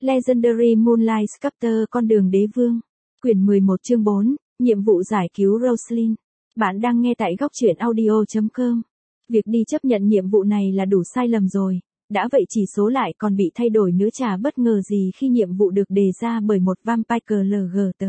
Legendary Moonlight Sculptor Con đường đế vương. Quyển 11 chương 4, nhiệm vụ giải cứu Roslyn. Bạn đang nghe tại góc truyện audio.com. Việc đi chấp nhận nhiệm vụ này là đủ sai lầm rồi, đã vậy chỉ số lại còn bị thay đổi nữa, chả bất ngờ gì khi nhiệm vụ được đề ra bởi một vampire LGT.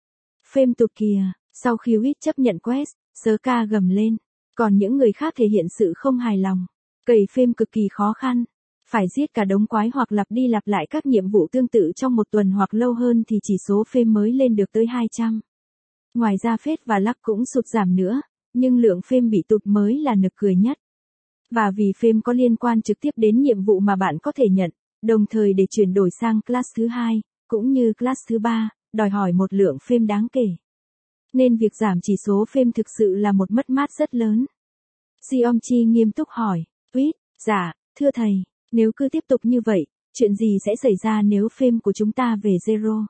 Phêm tụt kìa, sau khi Wit chấp nhận quest, sớ ca gầm lên, còn những người khác thể hiện sự không hài lòng. Cày phêm cực kỳ khó khăn. Phải giết cả đống quái hoặc lặp đi lặp lại các nhiệm vụ tương tự trong một tuần hoặc lâu hơn thì chỉ số phêm mới lên được tới 200. Ngoài ra phết và lắc cũng sụt giảm nữa, nhưng lượng phêm bị tụt mới là nực cười nhất. Và vì phêm có liên quan trực tiếp đến nhiệm vụ mà bạn có thể nhận, đồng thời để chuyển đổi sang class thứ 2, cũng như class thứ 3, đòi hỏi một lượng phêm đáng kể. Nên việc giảm chỉ số phêm thực sự là một mất mát rất lớn. Jeomchi nghiêm túc hỏi, Wit, dạ, thưa thầy. Nếu cứ tiếp tục như vậy, chuyện gì sẽ xảy ra nếu phêm của chúng ta về zero?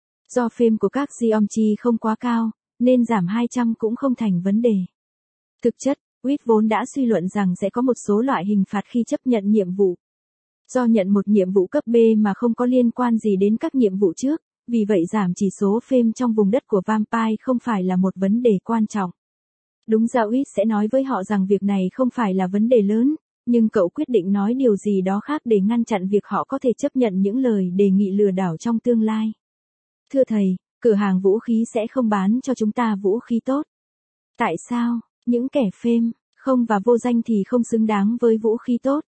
Do phêm của các Jeomchi không quá cao, nên giảm 200 cũng không thành vấn đề. Thực chất, Wit vốn đã suy luận rằng sẽ có một số loại hình phạt khi chấp nhận nhiệm vụ. Do nhận một nhiệm vụ cấp B mà không có liên quan gì đến các nhiệm vụ trước, vì vậy giảm chỉ số phêm trong vùng đất của vampire không phải là một vấn đề quan trọng. Đúng ra Wit sẽ nói với họ rằng việc này không phải là vấn đề lớn. Nhưng cậu quyết định nói điều gì đó khác để ngăn chặn việc họ có thể chấp nhận những lời đề nghị lừa đảo trong tương lai. Thưa thầy, cửa hàng vũ khí sẽ không bán cho chúng ta vũ khí tốt. Tại sao? Những kẻ phêm, không và vô danh thì không xứng đáng với vũ khí tốt.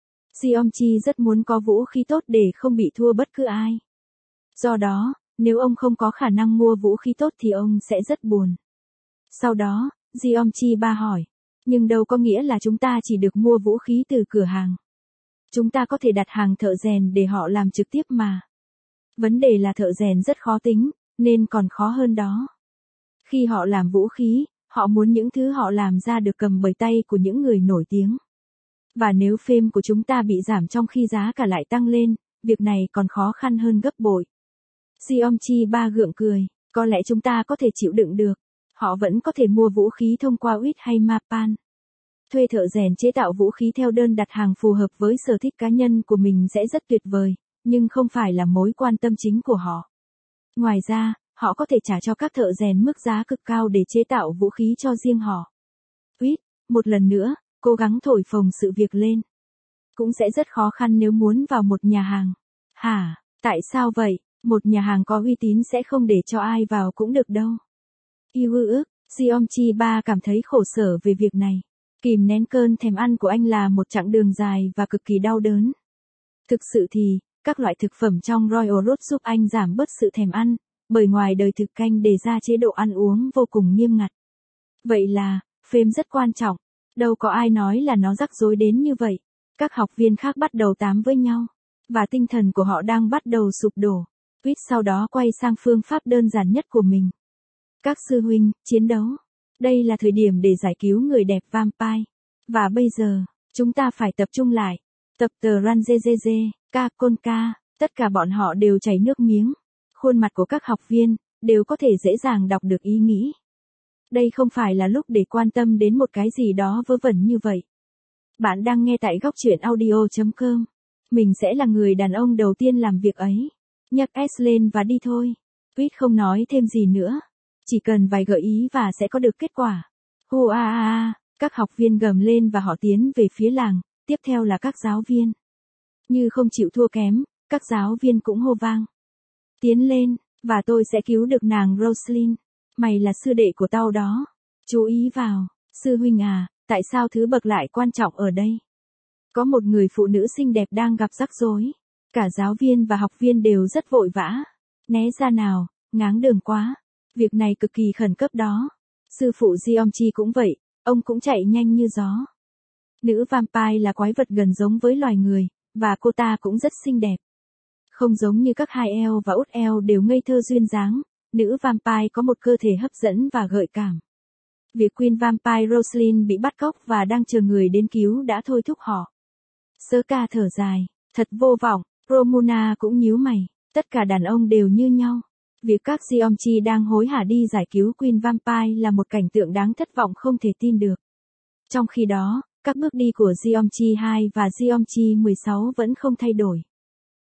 Jeomchi rất muốn có vũ khí tốt để không bị thua bất cứ ai. Do đó, nếu ông không có khả năng mua vũ khí tốt thì ông sẽ rất buồn. Sau đó, Jeomchi ba hỏi. Nhưng đâu có nghĩa là chúng ta chỉ được mua vũ khí từ cửa hàng. Chúng ta có thể đặt hàng thợ rèn để họ làm trực tiếp mà. Vấn đề là thợ rèn rất khó tính, nên còn khó hơn đó. Khi họ làm vũ khí, họ muốn những thứ họ làm ra được cầm bởi tay của những người nổi tiếng. Và nếu phêm của chúng ta bị giảm trong khi giá cả lại tăng lên, việc này còn khó khăn hơn gấp bội. Jeomchi ba gượng cười, có lẽ chúng ta có thể chịu đựng được. Họ vẫn có thể mua vũ khí thông qua Wit hay Mapan. Thuê thợ rèn chế tạo vũ khí theo đơn đặt hàng phù hợp với sở thích cá nhân của mình sẽ rất tuyệt vời, nhưng không phải là mối quan tâm chính của họ. Ngoài ra, họ có thể trả cho các thợ rèn mức giá cực cao để chế tạo vũ khí cho riêng họ. Wit, một lần nữa, cố gắng thổi phồng sự việc lên. Cũng sẽ rất khó khăn nếu muốn vào một nhà hàng. Hả, tại sao vậy? Một nhà hàng có uy tín sẽ không để cho ai vào cũng được đâu. Yêu ước, Jeomchi ba cảm thấy khổ sở về việc này. Kìm nén cơn thèm ăn của anh là một chặng đường dài và cực kỳ đau đớn. Thực sự thì, các loại thực phẩm trong Royal Road giúp anh giảm bớt sự thèm ăn, bởi ngoài đời thực canh đề ra chế độ ăn uống vô cùng nghiêm ngặt. Vậy là, phêm rất quan trọng, đâu có ai nói là nó rắc rối đến như vậy. Các học viên khác bắt đầu tám với nhau, và tinh thần của họ đang bắt đầu sụp đổ. Wit sau đó quay sang phương pháp đơn giản nhất của mình. Các sư huynh, chiến đấu. Đây là thời điểm để giải cứu người đẹp vampire. Và bây giờ, chúng ta phải tập trung lại. Tập tờ Ranjejje, Ka Konka, tất cả bọn họ đều chảy nước miếng. Khuôn mặt của các học viên, đều có thể dễ dàng đọc được ý nghĩ. Đây không phải là lúc để quan tâm đến một cái gì đó vớ vẩn như vậy. Bạn đang nghe tại góc truyện audio.com. Mình sẽ là người đàn ông đầu tiên làm việc ấy. Nhấc S lên và đi thôi. Wit không nói thêm gì nữa. Chỉ cần vài gợi ý và sẽ có được kết quả. Hô a a a, các học viên gầm lên và họ tiến về phía làng, tiếp theo là các giáo viên. Như không chịu thua kém, các giáo viên cũng hô vang. Tiến lên, và tôi sẽ cứu được nàng Roslyn. Mày là sư đệ của tao đó. Chú ý vào, sư huynh à, tại sao thứ bậc lại quan trọng ở đây? Có một người phụ nữ xinh đẹp đang gặp rắc rối. Cả giáo viên và học viên đều rất vội vã. Né ra nào, ngáng đường quá. Việc này cực kỳ khẩn cấp đó. Sư phụ Jeomchi cũng vậy, ông cũng chạy nhanh như gió. Nữ vampire là quái vật gần giống với loài người, và cô ta cũng rất xinh đẹp. Không giống như các hai eo và út eo đều ngây thơ duyên dáng, nữ vampire có một cơ thể hấp dẫn và gợi cảm. Việc Queen Vampire Roslyn bị bắt cóc và đang chờ người đến cứu đã thôi thúc họ. Sớ ca thở dài, thật vô vọng, Romuna cũng nhíu mày, tất cả đàn ông đều như nhau. Việc các Jeomchi đang hối hả đi giải cứu Queen Vampire là một cảnh tượng đáng thất vọng không thể tin được. Trong khi đó, các bước đi của Jeomchi 2 và Jeomchi 16 vẫn không thay đổi.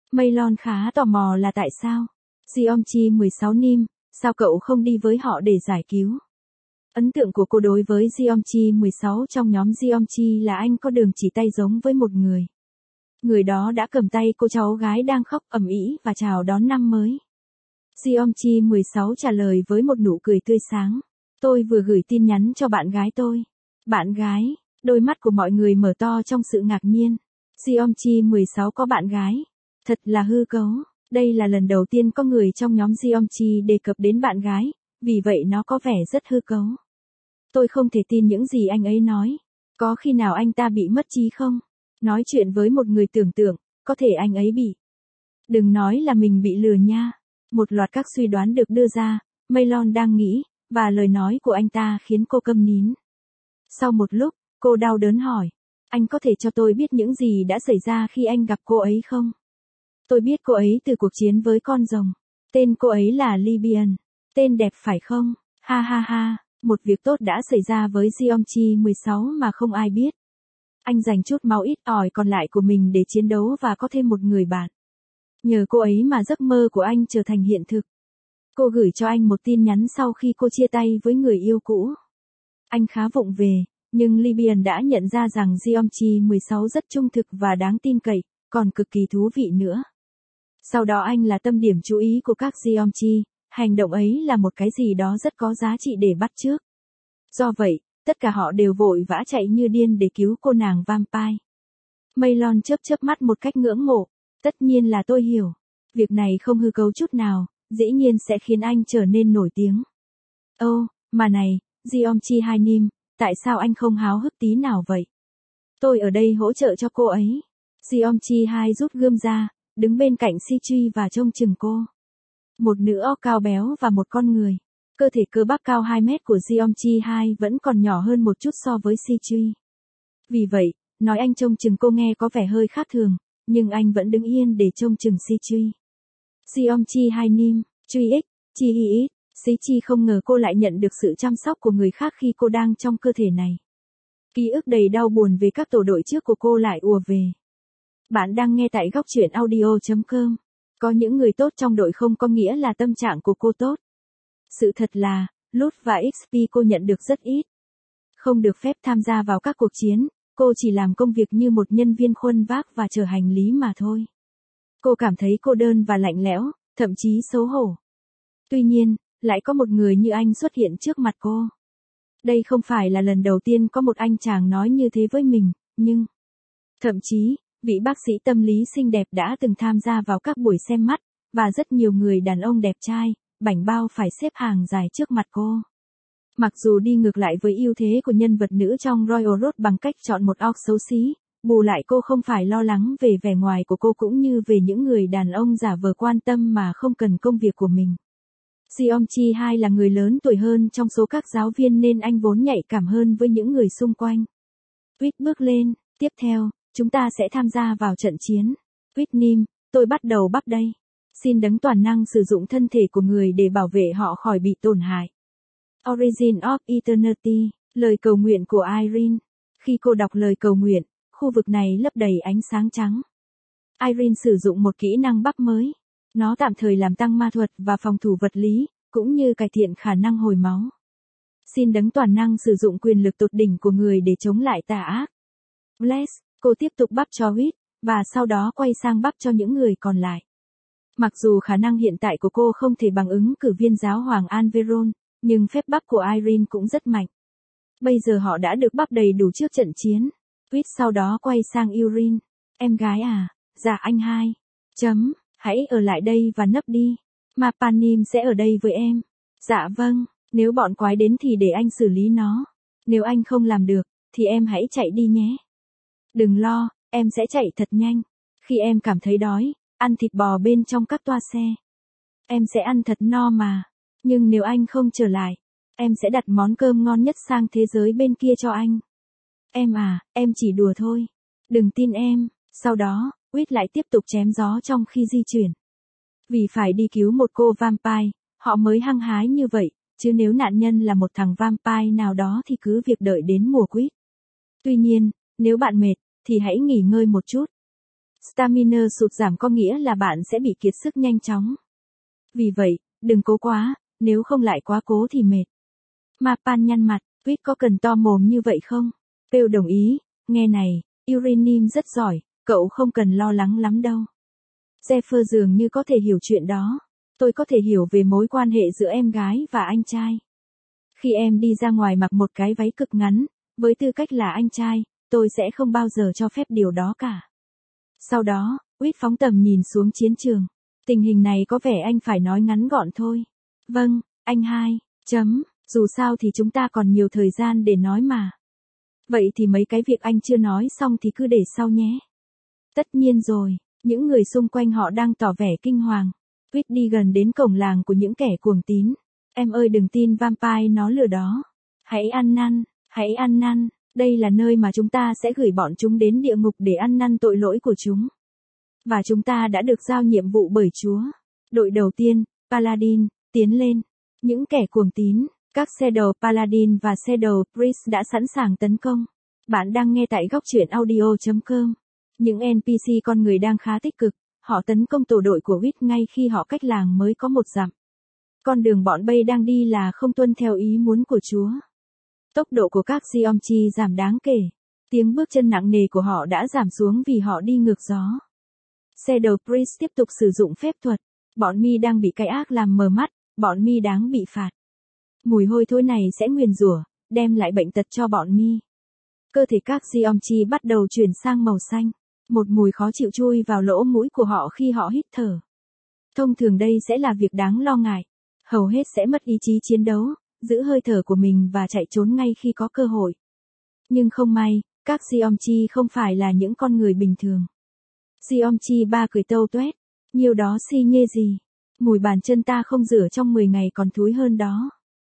Maylon khá tò mò là tại sao. Geomchi 16 Nim, sao cậu không đi với họ để giải cứu? Ấn tượng của cô đối với Geomchi 16 trong nhóm Geomchi là anh có đường chỉ tay giống với một người. Người đó đã cầm tay cô cháu gái đang khóc ầm ĩ và chào đón năm mới. Geomchi 16 trả lời với một nụ cười tươi sáng. Tôi vừa gửi tin nhắn cho bạn gái tôi. Bạn gái, đôi mắt của mọi người mở to trong sự ngạc nhiên. Geomchi 16 có bạn gái. Thật là hư cấu. Đây là lần đầu tiên có người trong nhóm Geomchi đề cập đến bạn gái, vì vậy nó có vẻ rất hư cấu. Tôi không thể tin những gì anh ấy nói. Có khi nào anh ta bị mất trí không? Nói chuyện với một người tưởng tượng, có thể anh ấy bị. Đừng nói là mình bị lừa nha. Một loạt các suy đoán được đưa ra, Maylon đang nghĩ, và lời nói của anh ta khiến cô câm nín. Sau một lúc, cô đau đớn hỏi, anh có thể cho tôi biết những gì đã xảy ra khi anh gặp cô ấy không? Tôi biết cô ấy từ cuộc chiến với con rồng. Tên cô ấy là Libyan. Tên đẹp phải không? Ha ha ha, một việc tốt đã xảy ra với Geomchi 16 mà không ai biết. Anh dành chút máu ít ỏi còn lại của mình để chiến đấu và có thêm một người bạn. Nhờ cô ấy mà giấc mơ của anh trở thành hiện thực. Cô gửi cho anh một tin nhắn sau khi cô chia tay với người yêu cũ. Anh khá vụng về, nhưng Libyan đã nhận ra rằng Geomchi 16 rất trung thực và đáng tin cậy, còn cực kỳ thú vị nữa. Sau đó anh là tâm điểm chú ý của các Geomchi, hành động ấy là một cái gì đó rất có giá trị để bắt chước. Do vậy, tất cả họ đều vội vã chạy như điên để cứu cô nàng vampire. Maylon chớp chớp mắt một cách ngưỡng mộ. Tất nhiên là tôi hiểu. Việc này không hư cấu chút nào, dĩ nhiên sẽ khiến anh trở nên nổi tiếng. Mà này, Geomchi 2 Nim, tại sao anh không háo hức tí nào vậy? Tôi ở đây hỗ trợ cho cô ấy. Geomchi 2 rút gươm ra, đứng bên cạnh Sichui và trông chừng cô. Một nữ orc cao béo và một con người. Cơ thể cơ bắp cao 2 mét của Geomchi 2 vẫn còn nhỏ hơn một chút so với Sichui. Vì vậy, nói anh trông chừng cô nghe có vẻ hơi khác thường, nhưng anh vẫn đứng yên để trông chừng Sichui. Geomchi 2 Nim, Chui X, Chi Hi X, Sichui không ngờ cô lại nhận được sự chăm sóc của người khác khi cô đang trong cơ thể này. Ký ức đầy đau buồn về các tổ đội trước của cô lại ùa về. Bạn đang nghe tại góc truyện audio.com. Có những người tốt trong đội không có nghĩa là tâm trạng của cô tốt. Sự thật là, loot và XP cô nhận được rất ít. Không được phép tham gia vào các cuộc chiến, cô chỉ làm công việc như một nhân viên khuân vác và chở hành lý mà thôi. Cô cảm thấy cô đơn và lạnh lẽo, thậm chí xấu hổ. Tuy nhiên, lại có một người như anh xuất hiện trước mặt cô. Đây không phải là lần đầu tiên có một anh chàng nói như thế với mình, nhưng... Thậm chí, vị bác sĩ tâm lý xinh đẹp đã từng tham gia vào các buổi xem mắt, và rất nhiều người đàn ông đẹp trai, bảnh bao phải xếp hàng dài trước mặt cô. Mặc dù đi ngược lại với ưu thế của nhân vật nữ trong Royal Road bằng cách chọn một orc xấu xí, bù lại cô không phải lo lắng về vẻ ngoài của cô cũng như về những người đàn ông giả vờ quan tâm mà không cần công việc của mình. Geomchi 2 là người lớn tuổi hơn trong số các giáo viên nên anh vốn nhạy cảm hơn với những người xung quanh. Whit bước lên, tiếp theo, chúng ta sẽ tham gia vào trận chiến. Whit Nim, tôi bắt đầu bắp đây. Xin đấng toàn năng sử dụng thân thể của người để bảo vệ họ khỏi bị tổn hại. Origin of Eternity, lời cầu nguyện của Irene. Khi cô đọc lời cầu nguyện, khu vực này lấp đầy ánh sáng trắng. Irene sử dụng một kỹ năng bắp mới. Nó tạm thời làm tăng ma thuật và phòng thủ vật lý, cũng như cải thiện khả năng hồi máu. Xin đấng toàn năng sử dụng quyền lực tột đỉnh của người để chống lại tà ác. Bless, cô tiếp tục bắp cho Whit, và sau đó quay sang bắp cho những người còn lại. Mặc dù khả năng hiện tại của cô không thể bằng ứng cử viên giáo hoàng Anveron, nhưng phép bắp của Irene cũng rất mạnh. Bây giờ họ đã được bắp đầy đủ trước trận chiến. Whit sau đó quay sang Irene. Em gái à, dạ anh hai. Hãy ở lại đây và nấp đi. Mapanim sẽ ở đây với em. Dạ vâng, nếu bọn quái đến thì để anh xử lý nó. Nếu anh không làm được, thì em hãy chạy đi nhé. Đừng lo, em sẽ chạy thật nhanh. Khi em cảm thấy đói, ăn thịt bò bên trong các toa xe. Em sẽ ăn thật no mà. Nhưng nếu anh không trở lại, em sẽ đặt món cơm ngon nhất sang thế giới bên kia cho anh. Em à, em chỉ đùa thôi. Đừng tin em. Sau đó, Whit lại tiếp tục chém gió trong khi di chuyển. Vì phải đi cứu một cô vampire, họ mới hăng hái như vậy, chứ nếu nạn nhân là một thằng vampire nào đó thì cứ việc đợi đến mùa quýt. Tuy nhiên, nếu bạn mệt, thì hãy nghỉ ngơi một chút. Stamina sụt giảm có nghĩa là bạn sẽ bị kiệt sức nhanh chóng. Vì vậy, đừng cố quá, nếu không lại quá cố thì mệt. Mapan nhăn mặt, Quýt có cần to mồm như vậy không? Phil đồng ý, nghe này, Urinim rất giỏi, cậu không cần lo lắng lắm đâu. Zephyr dường như có thể hiểu chuyện đó. Tôi có thể hiểu về mối quan hệ giữa em gái và anh trai. Khi em đi ra ngoài mặc một cái váy cực ngắn, với tư cách là anh trai, tôi sẽ không bao giờ cho phép điều đó cả. Sau đó, Quýt phóng tầm nhìn xuống chiến trường. Tình hình này có vẻ anh phải nói ngắn gọn thôi. Vâng, anh hai, dù sao thì chúng ta còn nhiều thời gian để nói mà. Vậy thì mấy cái việc anh chưa nói xong thì cứ để sau nhé. Tất nhiên rồi, những người xung quanh họ đang tỏ vẻ kinh hoàng. Quýt đi gần đến cổng làng của những kẻ cuồng tín. Em ơi đừng tin vampire nó lừa đó. Hãy ăn năn, đây là nơi mà chúng ta sẽ gửi bọn chúng đến địa ngục để ăn năn tội lỗi của chúng. Và chúng ta đã được giao nhiệm vụ bởi Chúa. Đội đầu tiên, Paladin, tiến lên. Những kẻ cuồng tín, các Shadow Paladin và Shadow Priest đã sẵn sàng tấn công. Bạn đang nghe tại góc truyện audio.com. Những NPC con người đang khá tích cực, họ tấn công tổ đội của Quýt ngay khi họ cách làng mới có 1 dặm. Con đường bọn Bay đang đi là không tuân theo ý muốn của Chúa. Tốc độ của các Geomchi giảm đáng kể. Tiếng bước chân nặng nề của họ đã giảm xuống vì họ đi ngược gió. Shadow Priest tiếp tục sử dụng phép thuật. Bọn mi đang bị cái ác làm mờ mắt, bọn mi đáng bị phạt. Mùi hôi thối này sẽ nguyền rủa, đem lại bệnh tật cho bọn mi. Cơ thể các Geomchi bắt đầu chuyển sang màu xanh. Một mùi khó chịu chui vào lỗ mũi của họ khi họ hít thở. Thông thường đây sẽ là việc đáng lo ngại. Hầu hết sẽ mất ý chí chiến đấu, giữ hơi thở của mình và chạy trốn ngay khi có cơ hội. Nhưng không may, các Geomchi không phải là những con người bình thường. Geomchi 3 cười tâu tuét. Nhiều đó xi nhê gì. Mùi bàn chân ta không rửa trong 10 ngày còn thúi hơn đó.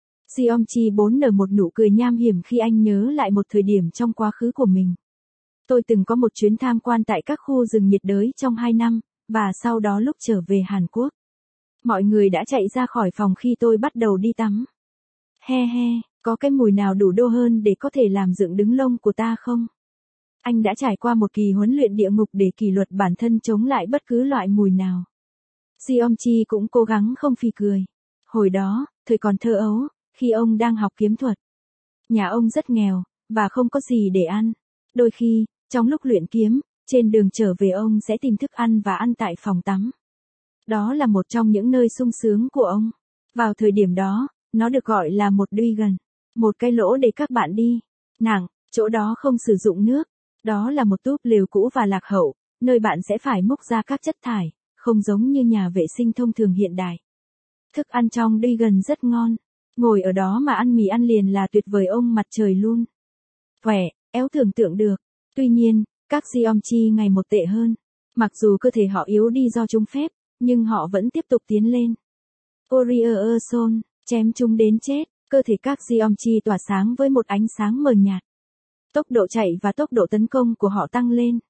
Geomchi 4 nở một nụ cười nham hiểm khi anh nhớ lại một thời điểm trong quá khứ của mình. Tôi từng có một chuyến tham quan tại các khu rừng nhiệt đới trong 2 năm, và sau đó lúc trở về Hàn Quốc. Mọi người đã chạy ra khỏi phòng khi tôi bắt đầu đi tắm. He he, có cái mùi nào đủ đô hơn để có thể làm dựng đứng lông của ta không? Anh đã trải qua một kỳ huấn luyện địa ngục để kỷ luật bản thân chống lại bất cứ loại mùi nào. Geomchi cũng cố gắng không phì cười. Hồi đó, thời còn thơ ấu, khi ông đang học kiếm thuật. Nhà ông rất nghèo, và không có gì để ăn. Đôi khi, trong lúc luyện kiếm, trên đường trở về ông sẽ tìm thức ăn và ăn tại phòng tắm. Đó là một trong những nơi sung sướng của ông. Vào thời điểm đó, nó được gọi là một Duigen, một cái lỗ để các bạn đi. Nặng, chỗ đó không sử dụng nước. Đó là một túp lều cũ và lạc hậu, nơi bạn sẽ phải múc ra các chất thải, không giống như nhà vệ sinh thông thường hiện đại. Thức ăn trong Duigen rất ngon. Ngồi ở đó mà ăn mì ăn liền là tuyệt vời ông mặt trời luôn. Khỏe, éo tưởng tượng được. Tuy nhiên, các Geomchi ngày một tệ hơn. Mặc dù cơ thể họ yếu đi do trúng phép, nhưng họ vẫn tiếp tục tiến lên. Orioson, chém chúng đến chết, cơ thể các Geomchi tỏa sáng với một ánh sáng mờ nhạt. Tốc độ chạy và tốc độ tấn công của họ tăng lên.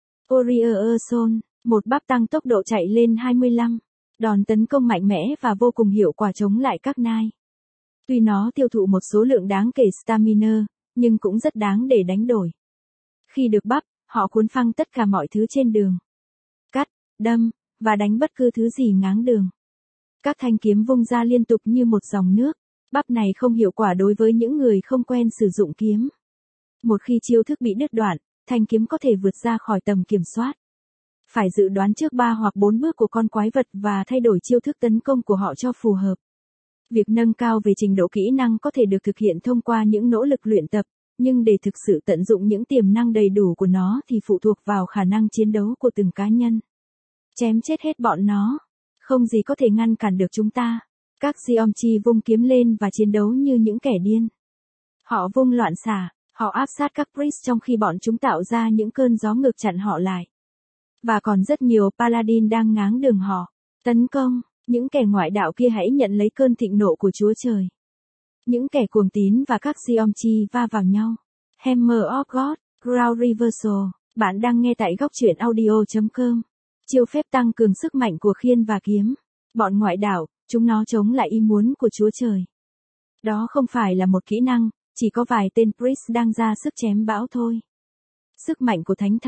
Orioson, một bắp tăng tốc độ chạy lên 25. Đòn tấn công mạnh mẽ và vô cùng hiệu quả chống lại các nai. Tuy nó tiêu thụ một số lượng đáng kể stamina, nhưng cũng rất đáng để đánh đổi. Khi được bắp, họ cuốn phăng tất cả mọi thứ trên đường. Cắt, đâm, và đánh bất cứ thứ gì ngáng đường. Các thanh kiếm vung ra liên tục như một dòng nước. Bắp này không hiệu quả đối với những người không quen sử dụng kiếm. Một khi chiêu thức bị đứt đoạn, thanh kiếm có thể vượt ra khỏi tầm kiểm soát. Phải dự đoán trước 3 hoặc 4 bước của con quái vật và thay đổi chiêu thức tấn công của họ cho phù hợp. Việc nâng cao về trình độ kỹ năng có thể được thực hiện thông qua những nỗ lực luyện tập, nhưng để thực sự tận dụng những tiềm năng đầy đủ của nó thì phụ thuộc vào khả năng chiến đấu của từng cá nhân. Chém chết hết bọn nó. Không gì có thể ngăn cản được chúng ta. Các Geomchi vung kiếm lên và chiến đấu như những kẻ điên. Họ vung loạn xạ, họ áp sát các Priest trong khi bọn chúng tạo ra những cơn gió ngược chặn họ lại. Và còn rất nhiều Paladin đang ngáng đường họ. Tấn công, những kẻ ngoại đạo kia hãy nhận lấy cơn thịnh nộ của Chúa Trời. Những kẻ cuồng tín và các Geomchi va vào nhau. Hammer of God, Ground Reversal. Bạn đang nghe tại góc truyện audio.com. Chiêu phép tăng cường sức mạnh của khiên và kiếm. Bọn ngoại đạo, chúng nó chống lại ý muốn của Chúa Trời. Đó không phải là một kỹ năng, chỉ có vài tên Priest đang ra sức chém bão thôi. Sức mạnh của Thánh Thần,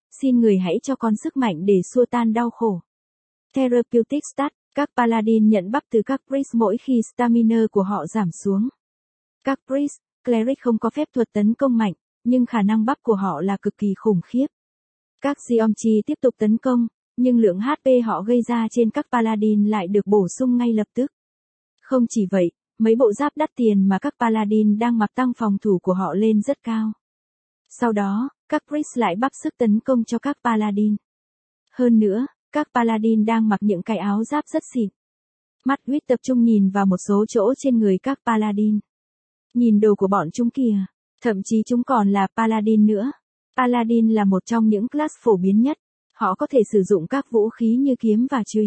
xin người hãy cho con sức mạnh để xua tan đau khổ. Therapeutic Stat, các Paladin nhận bắp từ các Priest mỗi khi stamina của họ giảm xuống. Các Priest, Cleric không có phép thuật tấn công mạnh, nhưng khả năng bắp của họ là cực kỳ khủng khiếp. Các Geomchi tiếp tục tấn công, nhưng lượng HP họ gây ra trên các Paladin lại được bổ sung ngay lập tức. Không chỉ vậy, mấy bộ giáp đắt tiền mà các Paladin đang mặc tăng phòng thủ của họ lên rất cao. Sau đó, các Priest lại bắp sức tấn công cho các Paladin. Hơn nữa, các Paladin đang mặc những cái áo giáp rất xịn. Mắt Huyết tập trung nhìn vào một số chỗ trên người các Paladin. Nhìn đồ của bọn chúng kìa, thậm chí chúng còn là Paladin nữa. Paladin là một trong những class phổ biến nhất. Họ có thể sử dụng các vũ khí như kiếm và chùy.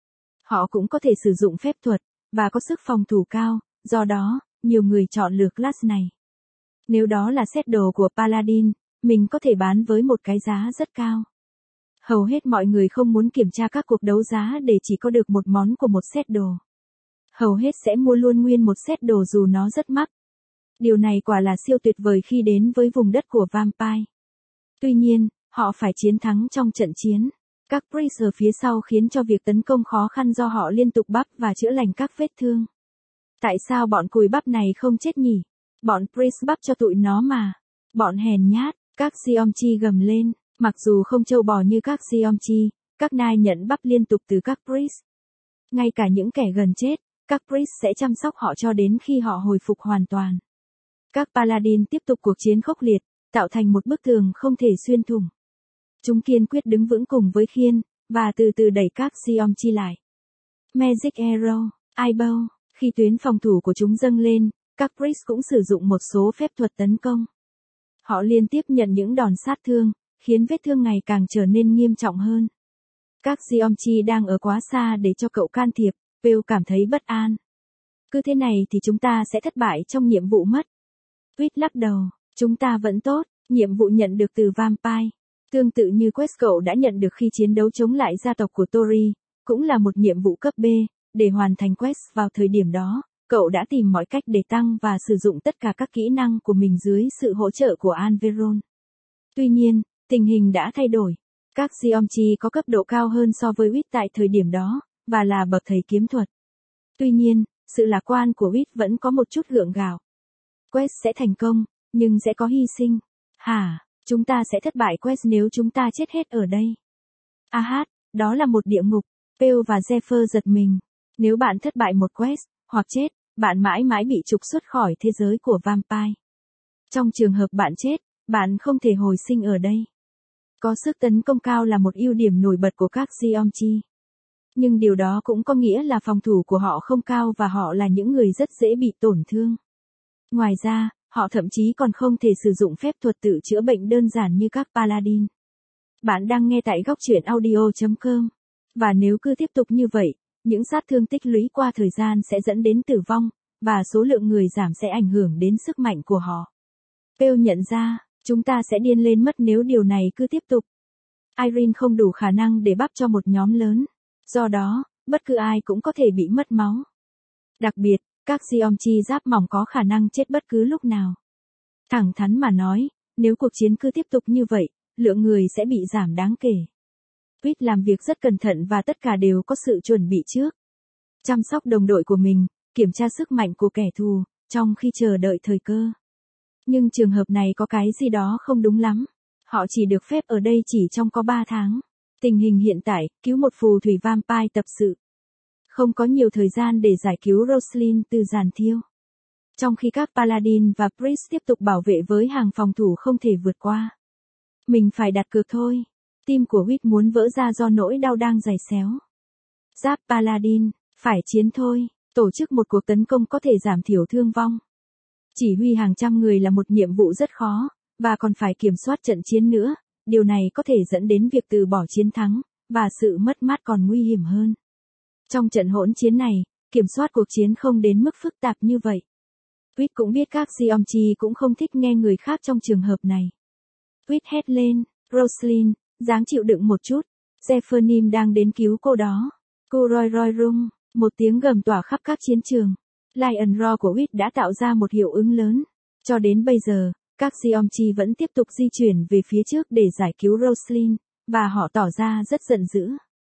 Họ cũng có thể sử dụng phép thuật, và có sức phòng thủ cao, do đó, nhiều người chọn lựa class này. Nếu đó là set đồ của Paladin, mình có thể bán với một cái giá rất cao. Hầu hết mọi người không muốn kiểm tra các cuộc đấu giá để chỉ có được một món của một set đồ. Hầu hết sẽ mua luôn nguyên một set đồ dù nó rất mắc. Điều này quả là siêu tuyệt vời khi đến với vùng đất của Vampire. Tuy nhiên, họ phải chiến thắng trong trận chiến. Các Priest ở phía sau khiến cho việc tấn công khó khăn do họ liên tục bắp và chữa lành các vết thương. Tại sao bọn cùi bắp này không chết nhỉ? Bọn Priest bắp cho tụi nó mà. Bọn hèn nhát, các Geomchi gầm lên. Mặc dù không trâu bò như các Geomchi, các Nai nhận bắp liên tục từ các Priest. Ngay cả những kẻ gần chết, các Priest sẽ chăm sóc họ cho đến khi họ hồi phục hoàn toàn. Các Paladin tiếp tục cuộc chiến khốc liệt, tạo thành một bức tường không thể xuyên thủng. Chúng kiên quyết đứng vững cùng với khiên, và từ từ đẩy các Geomchi lại. Magic Arrow, Eyebow, khi tuyến phòng thủ của chúng dâng lên, các Priest cũng sử dụng một số phép thuật tấn công. Họ liên tiếp nhận những đòn sát thương, khiến vết thương ngày càng trở nên nghiêm trọng hơn. Các Geomchi đang ở quá xa để cho cậu can thiệp, Will cảm thấy bất an. Cứ thế này thì chúng ta sẽ thất bại trong nhiệm vụ mất. Quýt lắc đầu, chúng ta vẫn tốt, nhiệm vụ nhận được từ Vampire. Tương tự như quest cậu đã nhận được khi chiến đấu chống lại gia tộc của Tori, cũng là một nhiệm vụ cấp B, để hoàn thành quest vào thời điểm đó, cậu đã tìm mọi cách để tăng và sử dụng tất cả các kỹ năng của mình dưới sự hỗ trợ của Alveron. Tuy nhiên, tình hình đã thay đổi. Các Geomchi có cấp độ cao hơn so với Wit tại thời điểm đó, và là bậc thầy kiếm thuật. Tuy nhiên, sự lạc quan của Wit vẫn có một chút gượng gạo. Quest sẽ thành công, nhưng sẽ có hy sinh. Hả, chúng ta sẽ thất bại quest nếu chúng ta chết hết ở đây. Đó là một địa ngục. Pale và Zephyr giật mình. Nếu bạn thất bại một quest, hoặc chết, bạn mãi mãi bị trục xuất khỏi thế giới của Vampire. Trong trường hợp bạn chết, bạn không thể hồi sinh ở đây. Có sức tấn công cao là một ưu điểm nổi bật của các Geomchi. Nhưng điều đó cũng có nghĩa là phòng thủ của họ không cao và họ là những người rất dễ bị tổn thương. Ngoài ra, họ thậm chí còn không thể sử dụng phép thuật tự chữa bệnh đơn giản như các Paladin. Bạn đang nghe tại góc truyện audio.com. Và nếu cứ tiếp tục như vậy, những sát thương tích lũy qua thời gian sẽ dẫn đến tử vong, và số lượng người giảm sẽ ảnh hưởng đến sức mạnh của họ. Pale nhận ra, chúng ta sẽ điên lên mất nếu điều này cứ tiếp tục. Irene không đủ khả năng để bắp cho một nhóm lớn. Do đó, bất cứ ai cũng có thể bị mất máu. Đặc biệt, các Geomchi giáp mỏng có khả năng chết bất cứ lúc nào. Thẳng thắn mà nói, nếu cuộc chiến cứ tiếp tục như vậy, lượng người sẽ bị giảm đáng kể. Quýt làm việc rất cẩn thận và tất cả đều có sự chuẩn bị trước. Chăm sóc đồng đội của mình, kiểm tra sức mạnh của kẻ thù, trong khi chờ đợi thời cơ. Nhưng trường hợp này có cái gì đó không đúng lắm. Họ chỉ được phép ở đây chỉ trong có 3 tháng. Tình hình hiện tại, cứu một phù thủy Vampire tập sự. Không có nhiều thời gian để giải cứu Roslyn từ giàn thiêu. Trong khi các Paladin và Priest tiếp tục bảo vệ với hàng phòng thủ không thể vượt qua. Mình phải đặt cược thôi. Tim của Whit muốn vỡ ra do nỗi đau đang giày xéo. Giáp Paladin, phải chiến thôi. Tổ chức một cuộc tấn công có thể giảm thiểu thương vong. Chỉ huy hàng trăm người là một nhiệm vụ rất khó, và còn phải kiểm soát trận chiến nữa. Điều này có thể dẫn đến việc từ bỏ chiến thắng, và sự mất mát còn nguy hiểm hơn. Trong trận hỗn chiến này, kiểm soát cuộc chiến không đến mức phức tạp như vậy. Quýt cũng biết các Geomchi cũng không thích nghe người khác trong trường hợp này. Quýt hét lên, Roslyn, dáng chịu đựng một chút. Zephyr đang đến cứu cô đó. Cô roi roi rung, một tiếng gầm tỏa khắp các chiến trường. Lion Roar của Quýt đã tạo ra một hiệu ứng lớn. Cho đến bây giờ, Các Geomchi vẫn tiếp tục di chuyển về phía trước để giải cứu Roslyn, và họ tỏ ra rất giận dữ.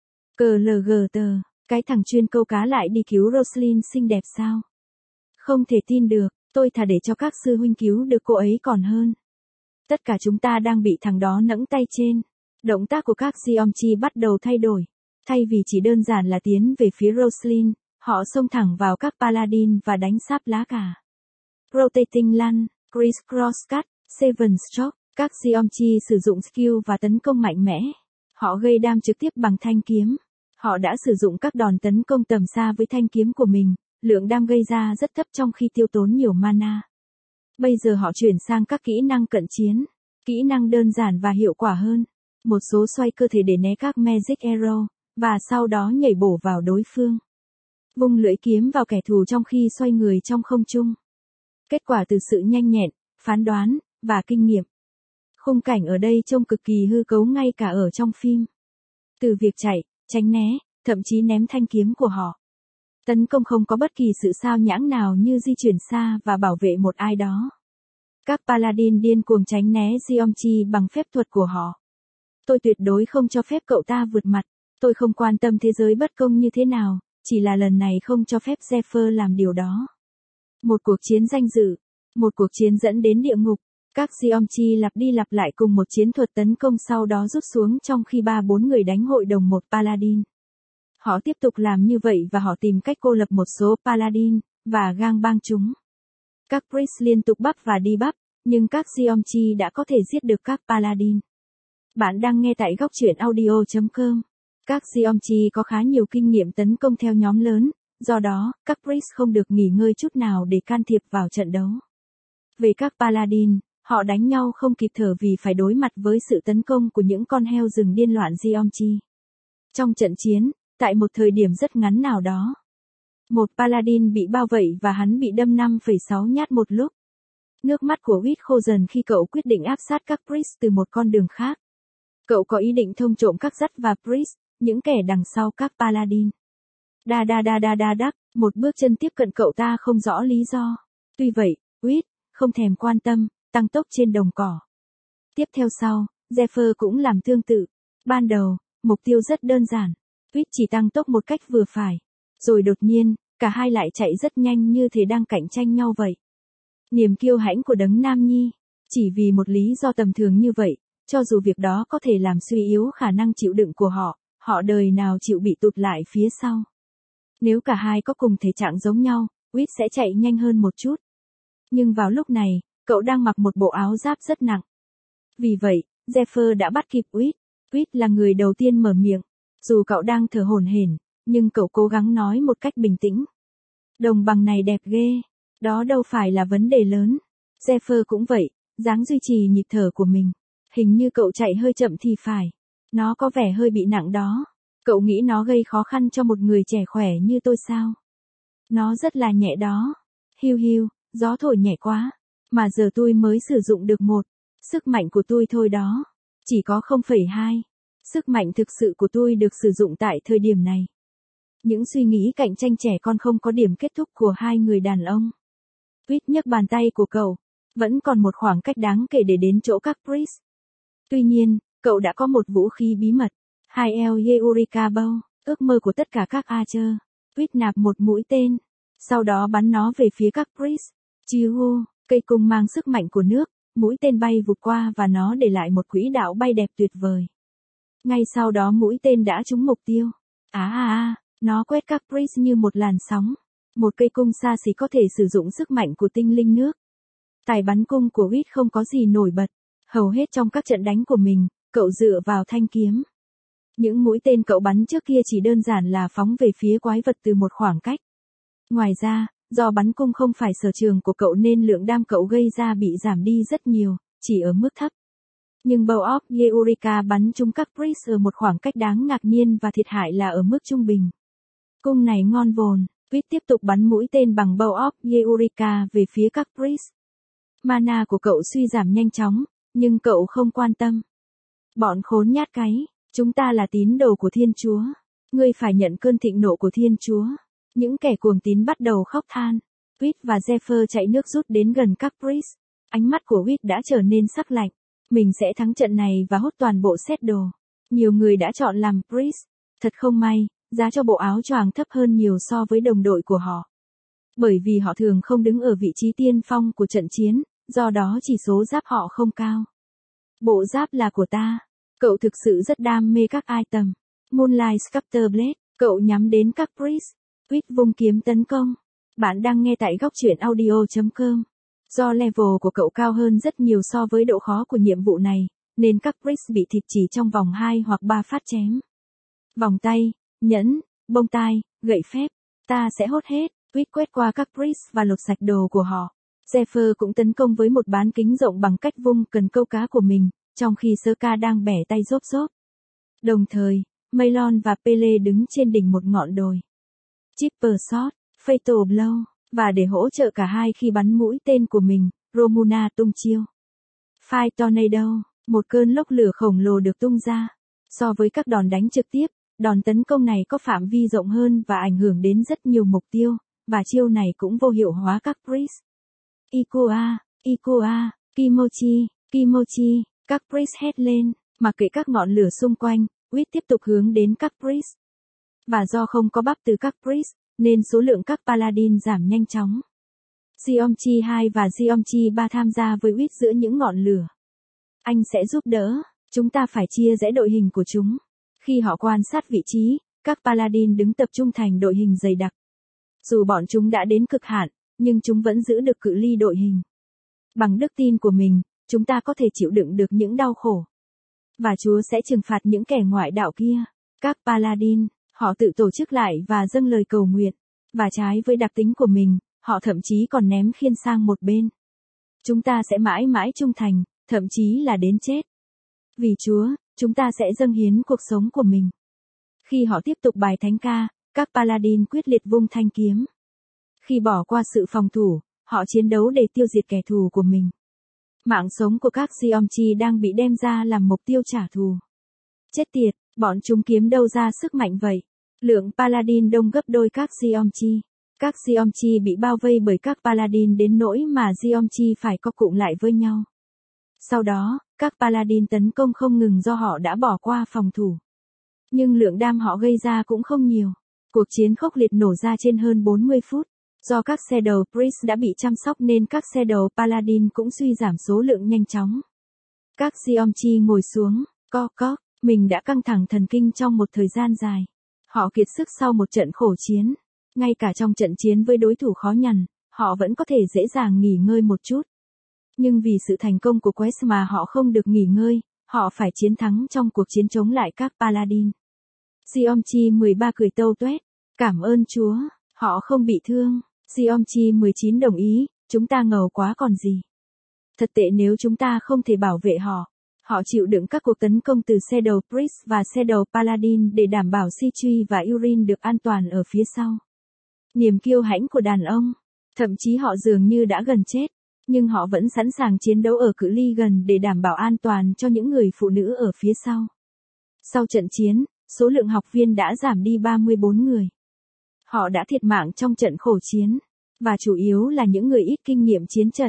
CLGT, cái thằng chuyên câu cá lại đi cứu Roslyn xinh đẹp sao? Không thể tin được, tôi thà để cho các sư huynh cứu được cô ấy còn hơn. Tất cả chúng ta đang bị thằng đó nẫng tay trên. Động tác của các Geomchi bắt đầu thay đổi. Thay vì chỉ đơn giản là tiến về phía Roslyn, họ xông thẳng vào các Paladin và đánh sáp lá cả. Rotating Lăn, Criss-cross Cut, Seven Stroke, các Geomchi sử dụng skill và tấn công mạnh mẽ. Họ gây đam trực tiếp bằng thanh kiếm. Họ đã sử dụng các đòn tấn công tầm xa với thanh kiếm của mình, lượng đam gây ra rất thấp trong khi tiêu tốn nhiều mana. Bây giờ họ chuyển sang các kỹ năng cận chiến, kỹ năng đơn giản và hiệu quả hơn. Một số xoay cơ thể để né các Magic Arrow, và sau đó nhảy bổ vào đối phương. Vung lưỡi kiếm vào kẻ thù trong khi xoay người trong không trung. Kết quả từ sự nhanh nhẹn, phán đoán, và kinh nghiệm. Khung cảnh ở đây trông cực kỳ hư cấu ngay cả ở trong phim. Từ việc chạy, tránh né, thậm chí ném thanh kiếm của họ. Tấn công không có bất kỳ sự sao nhãng nào như di chuyển xa và bảo vệ một ai đó. Các Paladin điên cuồng tránh né Geomchi bằng phép thuật của họ. Tôi tuyệt đối không cho phép cậu ta vượt mặt. Tôi không quan tâm thế giới bất công như thế nào, chỉ là lần này không cho phép Zephyr làm điều đó. Một cuộc chiến danh dự, một cuộc chiến dẫn đến địa ngục. Các Geomchi lặp đi lặp lại cùng một chiến thuật tấn công sau đó rút xuống trong khi 3-4 người đánh hội đồng một Paladin. Họ tiếp tục làm như vậy và họ tìm cách cô lập một số Paladin, và gang bang chúng. Các Priest liên tục bắp và đi bắp, nhưng các Geomchi đã có thể giết được các Paladin. Bạn đang nghe tại góc truyện audio.com. Các Geomchi có khá nhiều kinh nghiệm tấn công theo nhóm lớn, do đó, các Priest không được nghỉ ngơi chút nào để can thiệp vào trận đấu. Về các Paladin, họ đánh nhau không kịp thở vì phải đối mặt với sự tấn công của những con heo rừng điên loạn Geomchi. Trong trận chiến, tại một thời điểm rất ngắn nào đó, một Paladin bị bao vây và hắn bị đâm 5,6 nhát một lúc. Nước mắt của Whit khô dần khi cậu quyết định áp sát các Priest từ một con đường khác. Cậu có ý định thông trộm các dắt và Priest, những kẻ đằng sau các Paladin. Đa, một bước chân tiếp cận cậu ta không rõ lý do. Tuy vậy, Whit không thèm quan tâm, tăng tốc trên đồng cỏ. Tiếp theo sau, Zephyr cũng làm tương tự. Ban đầu, mục tiêu rất đơn giản. Whit chỉ tăng tốc một cách vừa phải. Rồi đột nhiên, cả hai lại chạy rất nhanh như thể đang cạnh tranh nhau vậy. Niềm kiêu hãnh của đấng nam nhi. Chỉ vì một lý do tầm thường như vậy, cho dù việc đó có thể làm suy yếu khả năng chịu đựng của họ, họ đời nào chịu bị tụt lại phía sau. Nếu cả hai có cùng thể trạng giống nhau, Whit sẽ chạy nhanh hơn một chút. Nhưng vào lúc này, cậu đang mặc một bộ áo giáp rất nặng. Vì vậy, Zephyr đã bắt kịp Whit. Whit là người đầu tiên mở miệng. Dù cậu đang thở hổn hển, nhưng cậu cố gắng nói một cách bình tĩnh. Đồng bằng này đẹp ghê. Đó đâu phải là vấn đề lớn. Zephyr cũng vậy, dáng duy trì nhịp thở của mình. Hình như cậu chạy hơi chậm thì phải. Nó có vẻ hơi bị nặng đó. Cậu nghĩ nó gây khó khăn cho một người trẻ khỏe như tôi sao? Nó rất là nhẹ đó. Hiu, gió thổi nhẹ quá. Mà giờ tôi mới sử dụng được 1. Sức mạnh của tôi thôi đó. Chỉ có 0,2. Sức mạnh thực sự của tôi được sử dụng tại thời điểm này. Những suy nghĩ cạnh tranh trẻ con không có điểm kết thúc của hai người đàn ông. Whit nhấc bàn tay của cậu. Vẫn còn một khoảng cách đáng kể để đến chỗ các Priest. Tuy nhiên, cậu đã có một vũ khí bí mật. 2L Eureka Bow, ước mơ của tất cả các Archer. Whit nạp một mũi tên. Sau đó bắn nó về phía các Priest. Chiu, cây cung mang sức mạnh của nước. Mũi tên bay vụt qua và nó để lại một quỹ đạo bay đẹp tuyệt vời. Ngay sau đó mũi tên đã trúng mục tiêu. Nó quét các Priest như một làn sóng. Một cây cung xa xỉ có thể sử dụng sức mạnh của tinh linh nước. Tài bắn cung của Whit không có gì nổi bật. Hầu hết trong các trận đánh của mình, cậu dựa vào thanh kiếm. Những mũi tên cậu bắn trước kia chỉ đơn giản là phóng về phía quái vật từ một khoảng cách. Ngoài ra, do bắn cung không phải sở trường của cậu nên lượng đam cậu gây ra bị giảm đi rất nhiều, chỉ ở mức thấp. Nhưng Bow of Eureka bắn trúng các Priest ở một khoảng cách đáng ngạc nhiên và thiệt hại là ở mức trung bình. Cung này ngon vồn, Whit tiếp tục bắn mũi tên bằng Bow of Eureka về phía các Priest. Mana của cậu suy giảm nhanh chóng, nhưng cậu không quan tâm. Bọn khốn nhát cái, chúng ta là tín đồ của Thiên Chúa. Ngươi phải nhận cơn thịnh nộ của Thiên Chúa. Những kẻ cuồng tín bắt đầu khóc than. Whit và Zephyr chạy nước rút đến gần các Priest. Ánh mắt của Whit đã trở nên sắc lạnh. Mình sẽ thắng trận này và hốt toàn bộ set đồ. Nhiều người đã chọn làm Priest. Thật không may, giá cho bộ áo choàng thấp hơn nhiều so với đồng đội của họ. Bởi vì họ thường không đứng ở vị trí tiên phong của trận chiến, do đó chỉ số giáp họ không cao. Bộ giáp là của ta. Cậu thực sự rất đam mê các item. Moonlight Sculptor Blade, cậu nhắm đến các Priest. Whit vung kiếm tấn công. Bạn đang nghe tại góc truyện audio.com. Do level của cậu cao hơn rất nhiều so với độ khó của nhiệm vụ này, nên các Priest bị thịt chỉ trong vòng 2 hoặc 3 phát chém. Vòng tay, nhẫn, bông tai, gậy phép, ta sẽ hốt hết. Whit quét qua các Priest và lột sạch đồ của họ. Zephyr cũng tấn công với một bán kính rộng bằng cách vung cần câu cá của mình, trong khi Serka đang bẻ tay rốp rốp. Đồng thời, Maelon và Pele đứng trên đỉnh một ngọn đồi. Chipper Shot, Fatal Blow, và để hỗ trợ cả hai khi bắn mũi tên của mình, Romuna tung chiêu. Fire Tornado, một cơn lốc lửa khổng lồ được tung ra. So với các đòn đánh trực tiếp, đòn tấn công này có phạm vi rộng hơn và ảnh hưởng đến rất nhiều mục tiêu, và chiêu này cũng vô hiệu hóa các Priest. Ikoa, Kimochi, các Priest hét lên, mặc kệ các ngọn lửa xung quanh, Whit tiếp tục hướng đến các Priest. Và do không có bắp từ các Priest, nên số lượng các Paladin giảm nhanh chóng. Xiomchi 2 và Xiomchi 3 tham gia với Whit giữa những ngọn lửa. Anh sẽ giúp đỡ, chúng ta phải chia rẽ đội hình của chúng. Khi họ quan sát vị trí, các Paladin đứng tập trung thành đội hình dày đặc. Dù bọn chúng đã đến cực hạn, nhưng chúng vẫn giữ được cự ly đội hình. Bằng đức tin của mình, chúng ta có thể chịu đựng được những đau khổ. Và Chúa sẽ trừng phạt những kẻ ngoại đạo kia. Các Paladin, họ tự tổ chức lại và dâng lời cầu nguyện. Và trái với đặc tính của mình, họ thậm chí còn ném khiên sang một bên. Chúng ta sẽ mãi mãi trung thành, thậm chí là đến chết. Vì Chúa, chúng ta sẽ dâng hiến cuộc sống của mình. Khi họ tiếp tục bài thánh ca, các Paladin quyết liệt vung thanh kiếm. Khi bỏ qua sự phòng thủ, họ chiến đấu để tiêu diệt kẻ thù của mình. Mạng sống của các Xiomchi đang bị đem ra làm mục tiêu trả thù. Chết tiệt, bọn chúng kiếm đâu ra sức mạnh vậy? Lượng Paladin đông gấp đôi các Xiomchi. Các Xiomchi bị bao vây bởi các Paladin đến nỗi mà Xiomchi phải co cụm lại với nhau. Sau đó, các Paladin tấn công không ngừng do họ đã bỏ qua phòng thủ. Nhưng lượng đam họ gây ra cũng không nhiều. Cuộc chiến khốc liệt nổ ra trên hơn 40 phút. Do các Shadow Priest đã bị chăm sóc nên các Shadow Paladin cũng suy giảm số lượng nhanh chóng. Các Xiomchi ngồi xuống, mình đã căng thẳng thần kinh trong một thời gian dài. Họ kiệt sức sau một trận khổ chiến. Ngay cả trong trận chiến với đối thủ khó nhằn, họ vẫn có thể dễ dàng nghỉ ngơi một chút. Nhưng vì sự thành công của quest mà họ không được nghỉ ngơi, họ phải chiến thắng trong cuộc chiến chống lại các Paladin. Xiomchi 13 cười tâu tuét. Cảm ơn Chúa, họ không bị thương. Xiomchi 19 đồng ý, chúng ta ngầu quá còn gì. Thật tệ nếu chúng ta không thể bảo vệ họ. Họ chịu đựng các cuộc tấn công từ Shadow Priest và Shadow Paladin để đảm bảo Sichui và Urin được an toàn ở phía sau. Niềm kiêu hãnh của đàn ông. Thậm chí họ dường như đã gần chết, nhưng họ vẫn sẵn sàng chiến đấu ở cự ly gần để đảm bảo an toàn cho những người phụ nữ ở phía sau. Sau trận chiến, số lượng học viên đã giảm đi 34 người. Họ đã thiệt mạng trong trận khổ chiến, và chủ yếu là những người ít kinh nghiệm chiến trận.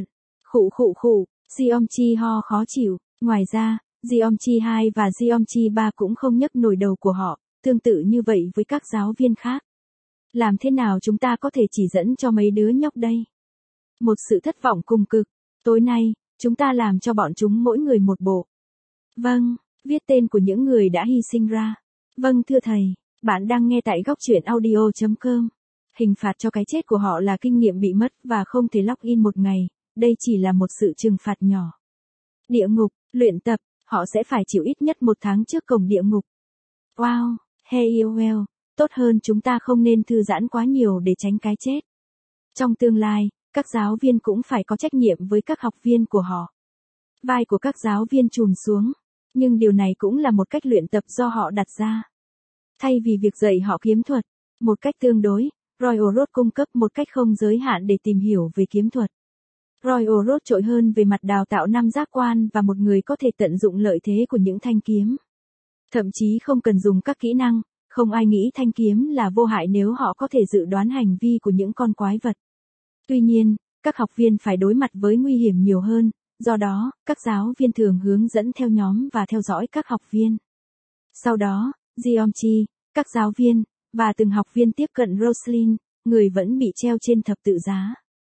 Xiomchi ho khó chịu. Ngoài ra, Xiomchi 2 và Xiomchi 3 cũng không nhấc nổi đầu của họ, tương tự như vậy với các giáo viên khác. Làm thế nào chúng ta có thể chỉ dẫn cho mấy đứa nhóc đây? Một sự thất vọng cùng cực. Tối nay, chúng ta làm cho bọn chúng mỗi người một bộ. Vâng, viết tên của những người đã hy sinh ra. Vâng thưa thầy, bạn đang nghe tại góc truyện audio.com. Hình phạt cho cái chết của họ là kinh nghiệm bị mất và không thể login một ngày, đây chỉ là một sự trừng phạt nhỏ. Địa ngục, luyện tập, họ sẽ phải chịu ít nhất 1 tháng trước cổng địa ngục. Wow, well, tốt hơn chúng ta không nên thư giãn quá nhiều để tránh cái chết. Trong tương lai, các giáo viên cũng phải có trách nhiệm với các học viên của họ. Vai của các giáo viên chùn xuống, nhưng điều này cũng là một cách luyện tập do họ đặt ra. Thay vì việc dạy họ kiếm thuật, một cách tương đối, Royal Road cung cấp một cách không giới hạn để tìm hiểu về kiếm thuật. Royal Road trội hơn về mặt đào tạo 5 giác quan và một người có thể tận dụng lợi thế của những thanh kiếm. Thậm chí không cần dùng các kỹ năng, không ai nghĩ thanh kiếm là vô hại nếu họ có thể dự đoán hành vi của những con quái vật. Tuy nhiên, các học viên phải đối mặt với nguy hiểm nhiều hơn, do đó, các giáo viên thường hướng dẫn theo nhóm và theo dõi các học viên. Sau đó, Geomchi, các giáo viên, và từng học viên tiếp cận Roslyn, người vẫn bị treo trên thập tự giá.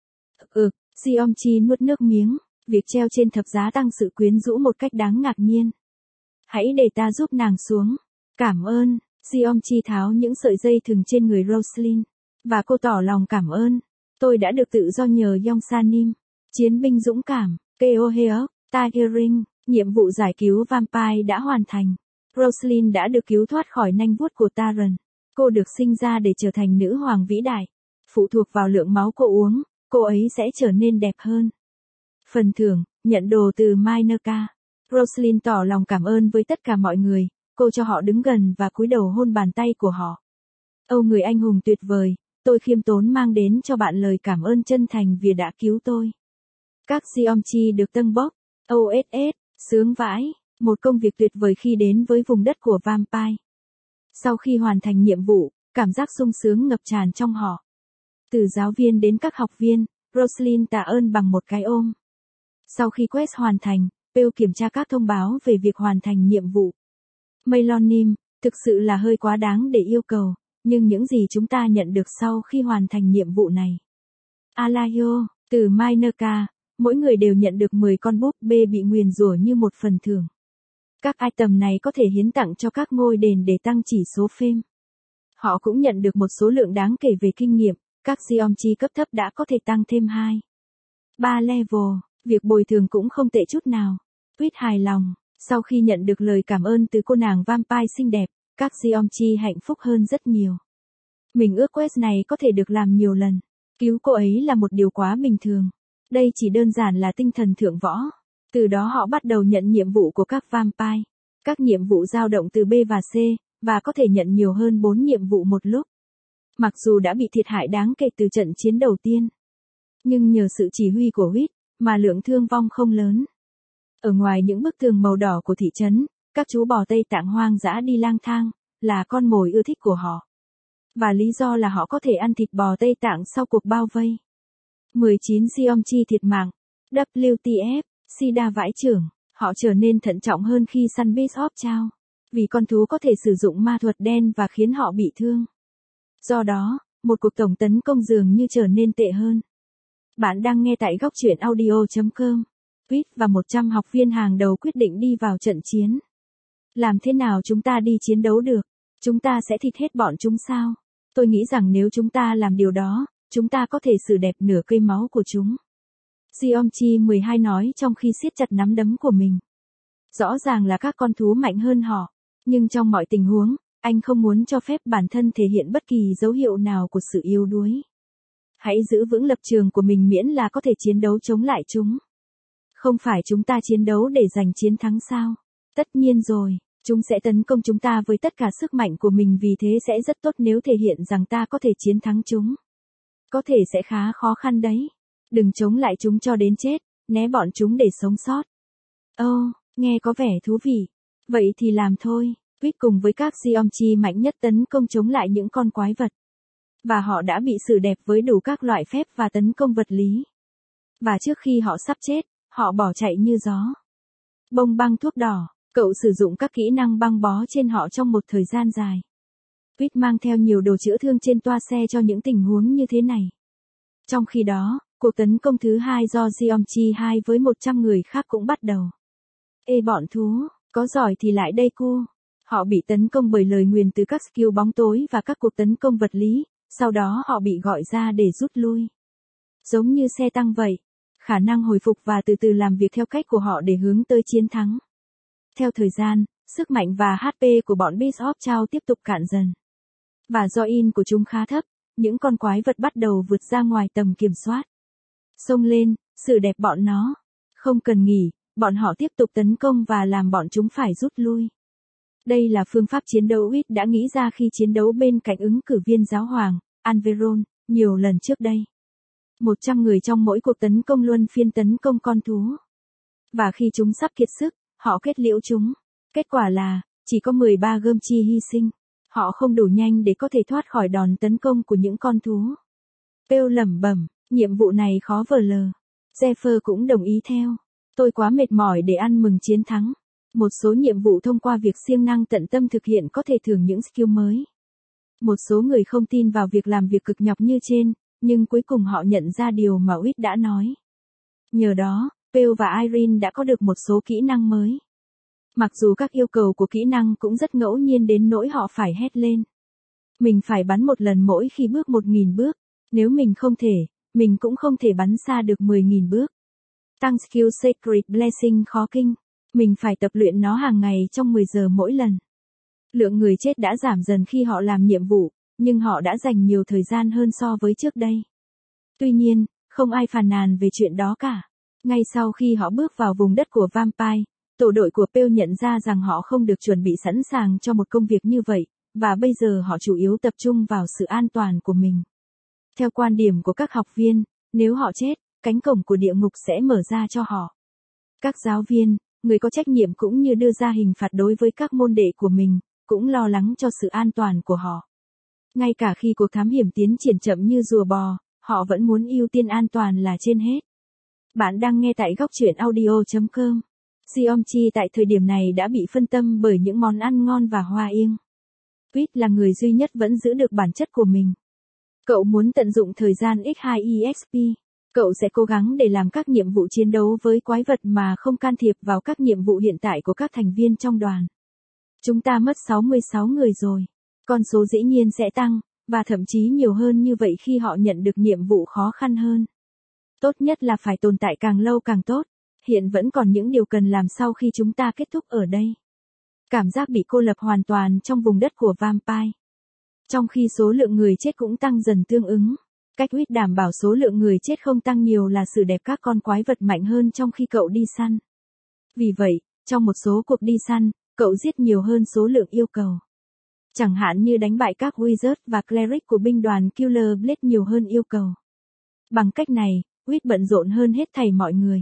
Geomchi nuốt nước miếng, việc treo trên thập giá tăng sự quyến rũ một cách đáng ngạc nhiên. Hãy để ta giúp nàng xuống. Cảm ơn, Geomchi tháo những sợi dây thừng trên người Roslyn, và cô tỏ lòng cảm ơn. Tôi đã được tự do nhờ Yongsanim, chiến binh dũng cảm, Keoheok, Tigering, nhiệm vụ giải cứu vampire đã hoàn thành. Roslyn đã được cứu thoát khỏi nanh vuốt của Taran. Cô được sinh ra để trở thành nữ hoàng vĩ đại. Phụ thuộc vào lượng máu cô uống, cô ấy sẽ trở nên đẹp hơn. Phần thưởng, nhận đồ từ Minerka. Roslyn tỏ lòng cảm ơn với tất cả mọi người, cô cho họ đứng gần và cúi đầu hôn bàn tay của họ. Âu người anh hùng tuyệt vời, tôi khiêm tốn mang đến cho bạn lời cảm ơn chân thành vì đã cứu tôi. Các Geomchi được tâng bốc. OSS, sướng vãi, một công việc tuyệt vời khi đến với vùng đất của vampire. Sau khi hoàn thành nhiệm vụ, cảm giác sung sướng ngập tràn trong họ. Từ giáo viên đến các học viên, Roslyn tạ ơn bằng một cái ôm. Sau khi quest hoàn thành, Pew kiểm tra các thông báo về việc hoàn thành nhiệm vụ. Melonim, thực sự là hơi quá đáng để yêu cầu, nhưng những gì chúng ta nhận được sau khi hoàn thành nhiệm vụ này. Alayo, từ Minerka, mỗi người đều nhận được 10 con búp bê bị nguyền rủa như một phần thưởng. Các item này có thể hiến tặng cho các ngôi đền để tăng chỉ số fame. Họ cũng nhận được một số lượng đáng kể về kinh nghiệm, các Geomchi cấp thấp đã có thể tăng thêm 3 level, việc bồi thường cũng không tệ chút nào. Tuyết hài lòng, sau khi nhận được lời cảm ơn từ cô nàng vampire xinh đẹp, các Geomchi hạnh phúc hơn rất nhiều. Mình ước quest này có thể được làm nhiều lần. Cứu cô ấy là một điều quá bình thường. Đây chỉ đơn giản là tinh thần thượng võ. Từ đó họ bắt đầu nhận nhiệm vụ của các vampire. Các nhiệm vụ dao động từ B và C, và có thể nhận nhiều hơn 4 nhiệm vụ một lúc. Mặc dù đã bị thiệt hại đáng kể từ trận chiến đầu tiên, nhưng nhờ sự chỉ huy của Huyết, mà lượng thương vong không lớn. Ở ngoài những bức tường màu đỏ của thị trấn, các chú bò Tây Tạng hoang dã đi lang thang, là con mồi ưa thích của họ. Và lý do là họ có thể ăn thịt bò Tây Tạng sau cuộc bao vây. 19 Geomchi thiệt mạng. WTF, Sida vãi chưởng, họ trở nên thận trọng hơn khi săn Beast of Chao. Vì con thú có thể sử dụng ma thuật đen và khiến họ bị thương. Do đó, một cuộc tổng tấn công dường như trở nên tệ hơn. Bạn đang nghe tại góc truyện audio.com. Huyết và 100 học viên hàng đầu quyết định đi vào trận chiến. Làm thế nào chúng ta đi chiến đấu được? Chúng ta sẽ thịt hết bọn chúng sao? Tôi nghĩ rằng nếu chúng ta làm điều đó, chúng ta có thể xử đẹp nửa cây máu của chúng. Geomchi 12 nói trong khi siết chặt nắm đấm của mình. Rõ ràng là các con thú mạnh hơn họ, nhưng trong mọi tình huống, anh không muốn cho phép bản thân thể hiện bất kỳ dấu hiệu nào của sự yếu đuối. Hãy giữ vững lập trường của mình miễn là có thể chiến đấu chống lại chúng. Không phải chúng ta chiến đấu để giành chiến thắng sao? Tất nhiên rồi, chúng sẽ tấn công chúng ta với tất cả sức mạnh của mình, vì thế sẽ rất tốt nếu thể hiện rằng ta có thể chiến thắng chúng. Có thể sẽ khá khó khăn đấy. Đừng chống lại chúng cho đến chết, né bọn chúng để sống sót. Nghe có vẻ thú vị. Vậy thì làm thôi. Huyết cùng với các Geomchi mạnh nhất tấn công chống lại những con quái vật. Và họ đã bị xử đẹp với đủ các loại phép và tấn công vật lý. Và trước khi họ sắp chết, họ bỏ chạy như gió. Bông băng thuốc đỏ, cậu sử dụng các kỹ năng băng bó trên họ trong một thời gian dài. Huyết mang theo nhiều đồ chữa thương trên toa xe cho những tình huống như thế này. Trong khi đó, cuộc tấn công thứ hai do Geomchi 2 với 100 người khác cũng bắt đầu. Ê bọn thú, có giỏi thì lại đây cu. Họ bị tấn công bởi lời nguyền từ các skill bóng tối và các cuộc tấn công vật lý, sau đó họ bị gọi ra để rút lui. Giống như xe tăng vậy, khả năng hồi phục và từ từ làm việc theo cách của họ để hướng tới chiến thắng. Theo thời gian, sức mạnh và HP của bọn Beast of Chao tiếp tục cạn dần. Và do in của chúng khá thấp, những con quái vật bắt đầu vượt ra ngoài tầm kiểm soát. Xông lên, xử đẹp bọn nó. Không cần nghỉ, bọn họ tiếp tục tấn công và làm bọn chúng phải rút lui. Đây là phương pháp chiến đấu Huyết đã nghĩ ra khi chiến đấu bên cạnh ứng cử viên giáo hoàng, Anveron, nhiều lần trước đây. 100 người trong mỗi cuộc tấn công luân phiên tấn công con thú. Và khi chúng sắp kiệt sức, họ kết liễu chúng. Kết quả là, chỉ có 13 Geomchi hy sinh. Họ không đủ nhanh để có thể thoát khỏi đòn tấn công của những con thú. Pew lẩm bẩm, Nhiệm vụ này khó vờ lờ. Zephyr cũng đồng ý theo. Tôi quá mệt mỏi để ăn mừng chiến thắng. Một số nhiệm vụ thông qua việc siêng năng tận tâm thực hiện có thể thưởng những skill mới. Một số người không tin vào việc làm việc cực nhọc như trên, nhưng cuối cùng họ nhận ra điều mà Whit đã nói. Nhờ đó, Pearl và Irene đã có được một số kỹ năng mới. Mặc dù các yêu cầu của kỹ năng cũng rất ngẫu nhiên đến nỗi họ phải hét lên. Mình phải bắn một lần mỗi khi bước 1.000 bước, nếu mình không thể, mình cũng không thể bắn xa được 10.000 bước. Tăng skill Sacred Blessing khó kinh, mình phải tập luyện nó hàng ngày trong 10 giờ mỗi lần. Lượng người chết đã giảm dần khi họ làm nhiệm vụ, nhưng họ đã dành nhiều thời gian hơn so với trước đây. Tuy nhiên, không ai phàn nàn về chuyện đó cả. Ngay sau khi họ bước vào vùng đất của Vampire, tổ đội của Pearl nhận ra rằng họ không được chuẩn bị sẵn sàng cho một công việc như vậy, và bây giờ họ chủ yếu tập trung vào sự an toàn của mình. Theo quan điểm của các học viên, nếu họ chết, cánh cổng của địa ngục sẽ mở ra cho họ. Các giáo viên, người có trách nhiệm cũng như đưa ra hình phạt đối với các môn đệ của mình, cũng lo lắng cho sự an toàn của họ. Ngay cả khi cuộc thám hiểm tiến triển chậm như rùa bò, họ vẫn muốn ưu tiên an toàn là trên hết. Bạn đang nghe tại góc truyện audio.com. Seomchi tại thời điểm này đã bị phân tâm bởi những món ăn ngon và hoa yên. Whit là người duy nhất vẫn giữ được bản chất của mình. Cậu muốn tận dụng thời gian X2EXP. Cậu sẽ cố gắng để làm các nhiệm vụ chiến đấu với quái vật mà không can thiệp vào các nhiệm vụ hiện tại của các thành viên trong đoàn. Chúng ta mất 66 người rồi. Con số dĩ nhiên sẽ tăng, và thậm chí nhiều hơn như vậy khi họ nhận được nhiệm vụ khó khăn hơn. Tốt nhất là phải tồn tại càng lâu càng tốt. Hiện vẫn còn những điều cần làm sau khi chúng ta kết thúc ở đây. Cảm giác bị cô lập hoàn toàn trong vùng đất của Vampire. Trong khi số lượng người chết cũng tăng dần tương ứng. Cách Whit đảm bảo số lượng người chết không tăng nhiều là xử đẹp các con quái vật mạnh hơn trong khi cậu đi săn. Vì vậy, trong một số cuộc đi săn, cậu giết nhiều hơn số lượng yêu cầu. Chẳng hạn như đánh bại các Wizard và Cleric của binh đoàn Killer Blade nhiều hơn yêu cầu. Bằng cách này, Whit bận rộn hơn hết thảy mọi người.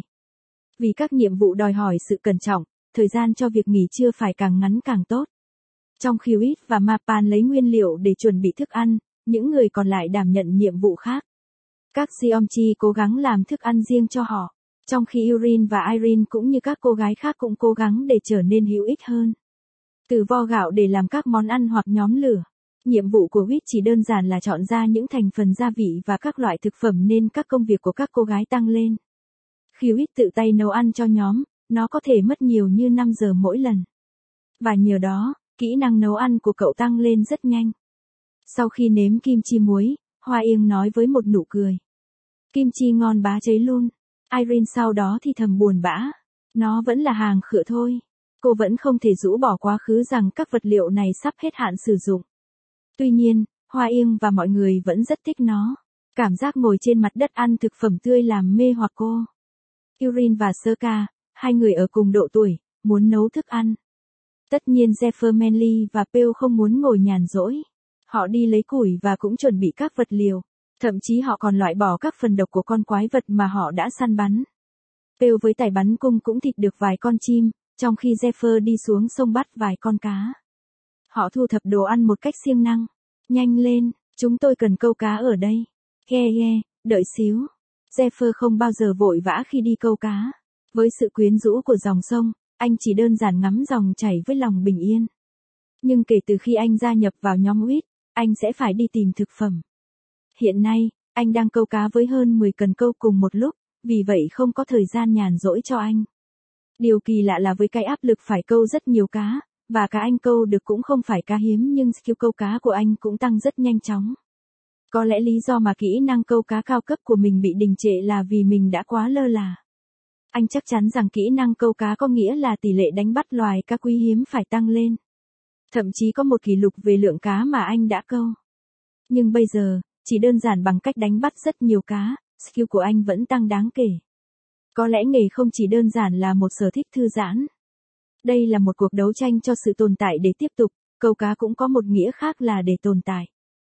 Vì các nhiệm vụ đòi hỏi sự cẩn trọng, thời gian cho việc nghỉ trưa phải càng ngắn càng tốt. Trong khi Whit và Mapan lấy nguyên liệu để chuẩn bị thức ăn, những người còn lại đảm nhận nhiệm vụ khác. Các Seomchi cố gắng làm thức ăn riêng cho họ, trong khi Irene và Irene cũng như các cô gái khác cũng cố gắng để trở nên hữu ích hơn. Từ vo gạo để làm các món ăn hoặc nhóm lửa. Nhiệm vụ của Whit chỉ đơn giản là chọn ra những thành phần gia vị và các loại thực phẩm nên các công việc của các cô gái tăng lên. Khi Whit tự tay nấu ăn cho nhóm, nó có thể mất nhiều như 5 giờ mỗi lần. Và nhờ đó, kỹ năng nấu ăn của cậu tăng lên rất nhanh. Sau khi nếm kim chi muối, Hoa Yên nói với một nụ cười. Kim chi ngon bá cháy luôn. Irene sau đó thì thầm buồn bã. Nó vẫn là hàng khựa thôi. Cô vẫn không thể rũ bỏ quá khứ rằng các vật liệu này sắp hết hạn sử dụng. Tuy nhiên, Hoa Yên và mọi người vẫn rất thích nó. Cảm giác ngồi trên mặt đất ăn thực phẩm tươi làm mê hoặc cô. Irene và Serka, hai người ở cùng độ tuổi, muốn nấu thức ăn. Tất nhiên Zephyr Manley và Pearl không muốn ngồi nhàn rỗi. Họ đi lấy củi và cũng chuẩn bị các vật liệu. Thậm chí họ còn loại bỏ các phần độc của con quái vật mà họ đã săn bắn. Pearl với tài bắn cung cũng thịt được vài con chim, trong khi Zephyr đi xuống sông bắt vài con cá. Họ thu thập đồ ăn một cách siêng năng. Nhanh lên, chúng tôi cần câu cá ở đây. Ghe, đợi xíu. Zephyr không bao giờ vội vã khi đi câu cá. Với sự quyến rũ của dòng sông, anh chỉ đơn giản ngắm dòng chảy với lòng bình yên. Nhưng kể từ khi anh gia nhập vào nhóm Whit, anh sẽ phải đi tìm thực phẩm. Hiện nay, anh đang câu cá với hơn 10 cần câu cùng một lúc, vì vậy không có thời gian nhàn rỗi cho anh. Điều kỳ lạ là với cái áp lực phải câu rất nhiều cá, và cá anh câu được cũng không phải cá hiếm nhưng skill câu cá của anh cũng tăng rất nhanh chóng. Có lẽ lý do mà kỹ năng câu cá cao cấp của mình bị đình trệ là vì mình đã quá lơ là. Anh chắc chắn rằng kỹ năng câu cá có nghĩa là tỷ lệ đánh bắt loài cá quý hiếm phải tăng lên. Thậm chí có một kỷ lục về lượng cá mà anh đã câu. Nhưng bây giờ, chỉ đơn giản bằng cách đánh bắt rất nhiều cá, skill của anh vẫn tăng đáng kể. Có lẽ nghề không chỉ đơn giản là một sở thích thư giãn. Đây là một cuộc đấu tranh cho sự tồn tại để tiếp tục, câu cá cũng có một nghĩa khác là để tồn tại.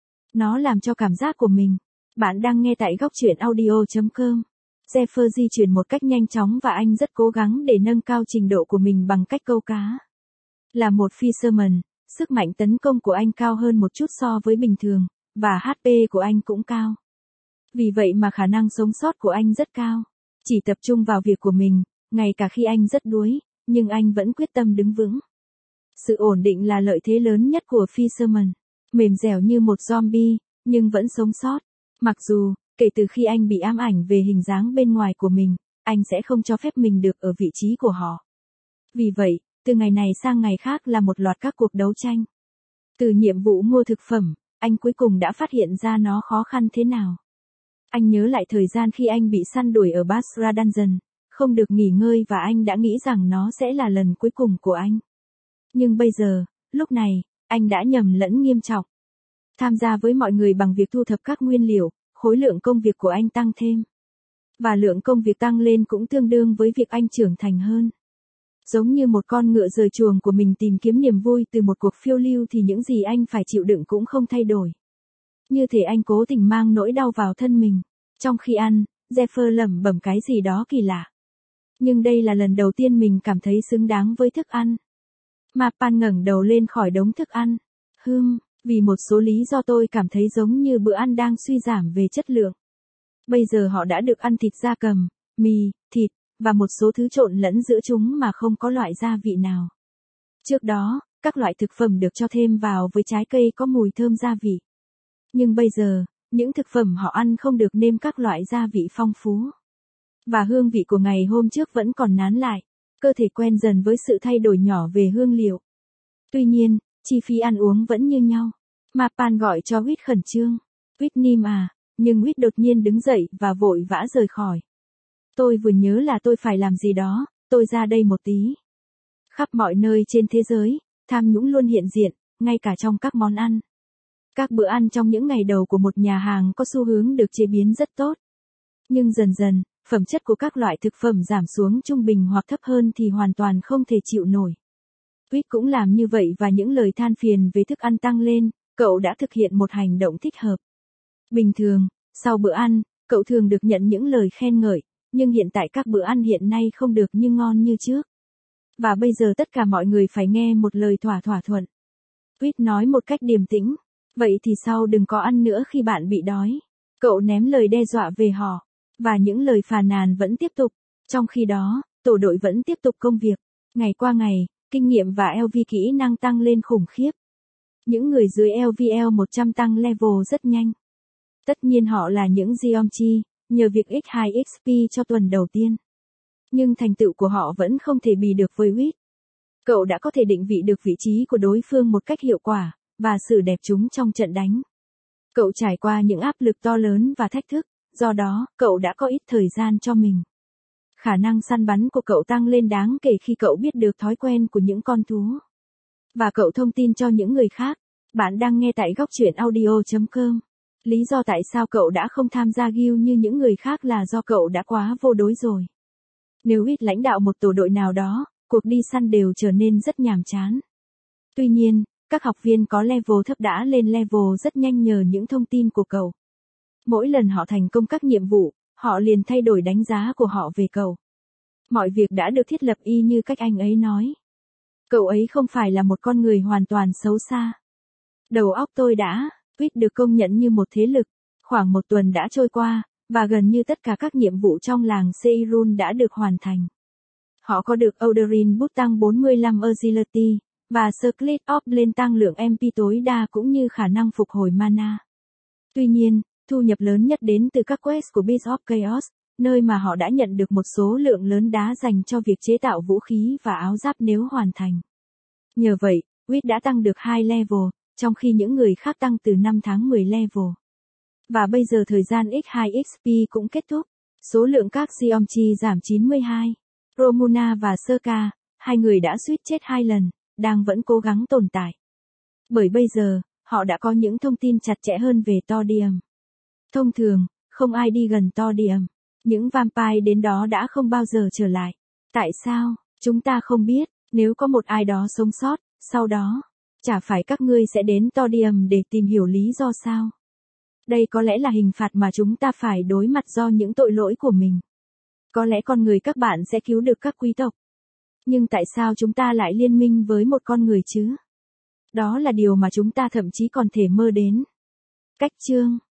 Nó làm cho cảm giác của mình. Bạn đang nghe tại góc truyện audio.com. Zephyr di chuyển một cách nhanh chóng và anh rất cố gắng để nâng cao trình độ của mình bằng cách câu cá. Là một fisherman, sức mạnh tấn công của anh cao hơn một chút so với bình thường, và HP của anh cũng cao. Vì vậy mà khả năng sống sót của anh rất cao. Chỉ tập trung vào việc của mình, ngay cả khi anh rất đuối, nhưng anh vẫn quyết tâm đứng vững. Sự ổn định là lợi thế lớn nhất của Fisherman. Mềm dẻo như một zombie, nhưng vẫn sống sót. Mặc dù, kể từ khi anh bị ám ảnh về hình dáng bên ngoài của mình, anh sẽ không cho phép mình được ở vị trí của họ. Vì vậy, từ ngày này sang ngày khác là một loạt các cuộc đấu tranh. Từ nhiệm vụ mua thực phẩm, anh cuối cùng đã phát hiện ra nó khó khăn thế nào. Anh nhớ lại thời gian khi anh bị săn đuổi ở Basra Dungeon, không được nghỉ ngơi và anh đã nghĩ rằng nó sẽ là lần cuối cùng của anh. Nhưng bây giờ, lúc này, anh đã nhầm lẫn nghiêm trọng. Tham gia với mọi người bằng việc thu thập các nguyên liệu, khối lượng công việc của anh tăng thêm. Và lượng công việc tăng lên cũng tương đương với việc anh trưởng thành hơn. Giống như một con ngựa rời chuồng của mình tìm kiếm niềm vui từ một cuộc phiêu lưu thì những gì anh phải chịu đựng cũng không thay đổi. Như thể anh cố tình mang nỗi đau vào thân mình. Trong khi ăn, Jeffer lẩm bẩm cái gì đó kỳ lạ. Nhưng đây là lần đầu tiên mình cảm thấy xứng đáng với thức ăn. Mapan ngẩng đầu lên khỏi đống thức ăn. Vì một số lý do tôi cảm thấy giống như bữa ăn đang suy giảm về chất lượng. Bây giờ họ đã được ăn thịt gia cầm, mì, thịt, và một số thứ trộn lẫn giữa chúng mà không có loại gia vị nào. Trước đó, các loại thực phẩm được cho thêm vào với trái cây có mùi thơm gia vị. Nhưng bây giờ, những thực phẩm họ ăn không được nêm các loại gia vị phong phú. Và hương vị của ngày hôm trước vẫn còn nán lại. Cơ thể quen dần với sự thay đổi nhỏ về hương liệu. Tuy nhiên, chi phí ăn uống vẫn như nhau. Mapan gọi cho Whit khẩn trương. Whitnim à, nhưng Whit đột nhiên đứng dậy và vội vã rời khỏi. Tôi vừa nhớ là tôi phải làm gì đó, tôi ra đây một tí. Khắp mọi nơi trên thế giới, tham nhũng luôn hiện diện, ngay cả trong các món ăn. Các bữa ăn trong những ngày đầu của một nhà hàng có xu hướng được chế biến rất tốt. Nhưng dần dần, phẩm chất của các loại thực phẩm giảm xuống trung bình hoặc thấp hơn thì hoàn toàn không thể chịu nổi. Whit cũng làm như vậy và những lời than phiền về thức ăn tăng lên, cậu đã thực hiện một hành động thích hợp. Bình thường, sau bữa ăn, cậu thường được nhận những lời khen ngợi, nhưng hiện tại các bữa ăn hiện nay không được như ngon như trước. Và bây giờ tất cả mọi người phải nghe một lời thỏa thuận. Whit nói một cách điềm tĩnh, vậy thì sau đừng có ăn nữa khi bạn bị đói. Cậu ném lời đe dọa về họ, và những lời phàn nàn vẫn tiếp tục. Trong khi đó, tổ đội vẫn tiếp tục công việc. Ngày qua ngày, kinh nghiệm và LV kỹ năng tăng lên khủng khiếp. Những người dưới LVL 100 tăng level rất nhanh. Tất nhiên họ là những Geomchi, nhờ việc X2 XP cho tuần đầu tiên. Nhưng thành tựu của họ vẫn không thể bì được với Whit. Cậu đã có thể định vị được vị trí của đối phương một cách hiệu quả, và xử đẹp chúng trong trận đánh. Cậu trải qua những áp lực to lớn và thách thức, do đó, cậu đã có ít thời gian cho mình. Khả năng săn bắn của cậu tăng lên đáng kể khi cậu biết được thói quen của những con thú. Và cậu thông tin cho những người khác. Bạn đang nghe tại góc truyện audio.com. Lý do tại sao cậu đã không tham gia guild như những người khác là do cậu đã quá vô đối rồi. Nếu Whit lãnh đạo một tổ đội nào đó, cuộc đi săn đều trở nên rất nhàm chán. Tuy nhiên, các học viên có level thấp đã lên level rất nhanh nhờ những thông tin của cậu. Mỗi lần họ thành công các nhiệm vụ, họ liền thay đổi đánh giá của họ về cậu. Mọi việc đã được thiết lập y như cách anh ấy nói. Cậu ấy không phải là một con người hoàn toàn xấu xa. Đầu óc tôi đã, Whit được công nhận như một thế lực. Khoảng một tuần đã trôi qua, và gần như tất cả các nhiệm vụ trong làng Seirun đã được hoàn thành. Họ có được Odorin Boost tăng 45 Agility, và Circlet Orb lên tăng lượng MP tối đa cũng như khả năng phục hồi mana. Tuy nhiên, thu nhập lớn nhất đến từ các quest của Beast of Chaos, nơi mà họ đã nhận được một số lượng lớn đá dành cho việc chế tạo vũ khí và áo giáp nếu hoàn thành. Nhờ vậy, Whit đã tăng được 2 level, trong khi những người khác tăng từ 5 tháng 10 level. Và bây giờ thời gian X2 XP cũng kết thúc. Số lượng các Geomchi giảm 92. Romuna và Serka, hai người đã suýt chết 2 lần, đang vẫn cố gắng tồn tại. Bởi bây giờ, họ đã có những thông tin chặt chẽ hơn về Todium. Thông thường, không ai đi gần Todium. Những vampire đến đó đã không bao giờ trở lại. Tại sao? Chúng ta không biết. Nếu có một ai đó sống sót, sau đó, chả phải các ngươi sẽ đến Todium để tìm hiểu lý do sao? Đây có lẽ là hình phạt mà chúng ta phải đối mặt do những tội lỗi của mình. Có lẽ con người các bạn sẽ cứu được các quý tộc. Nhưng tại sao chúng ta lại liên minh với một con người chứ? Đó là điều mà chúng ta thậm chí còn thể mơ đến. Cách chương